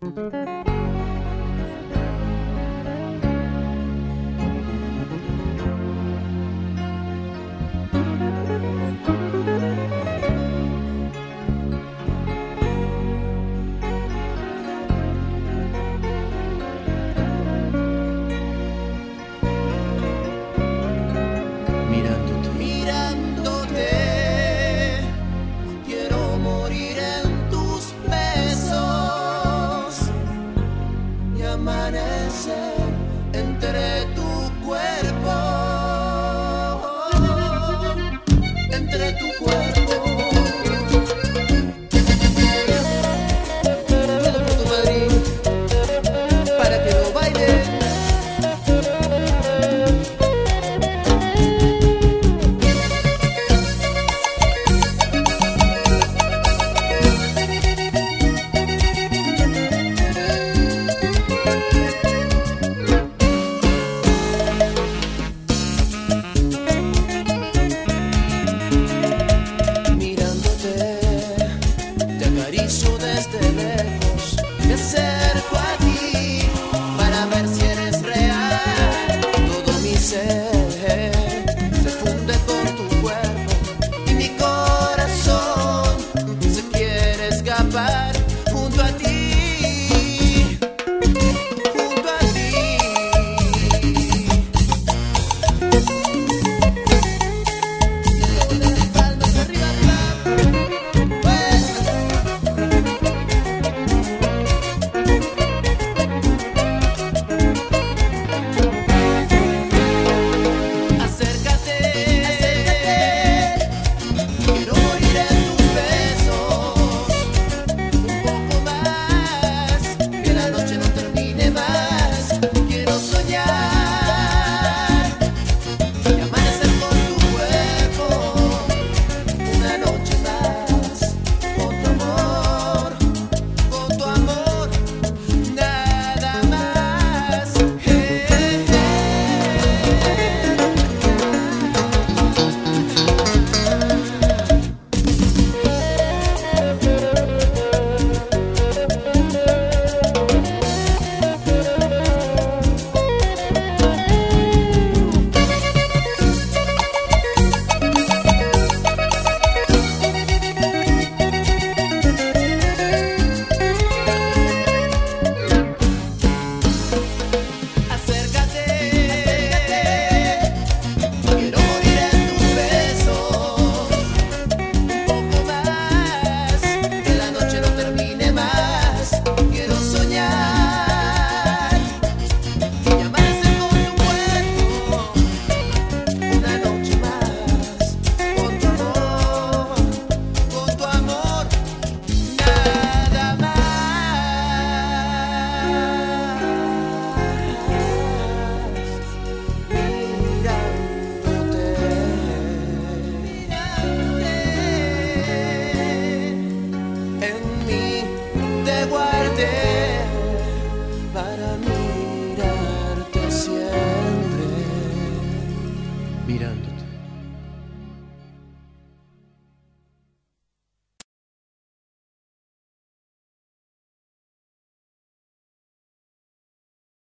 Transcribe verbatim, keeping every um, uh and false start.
Entre tu cuerpo, entre tu cuerpo. Todo por tu Madrid, para que lo baile. Desde lejos me acerco a ti para ver si eres real. Todo mi ser se funde con tu cuerpo y mi corazón se quiere escapar junto a ti, junto a ti. Palmas arriba, arriba. Para mirarte siempre, mirándote.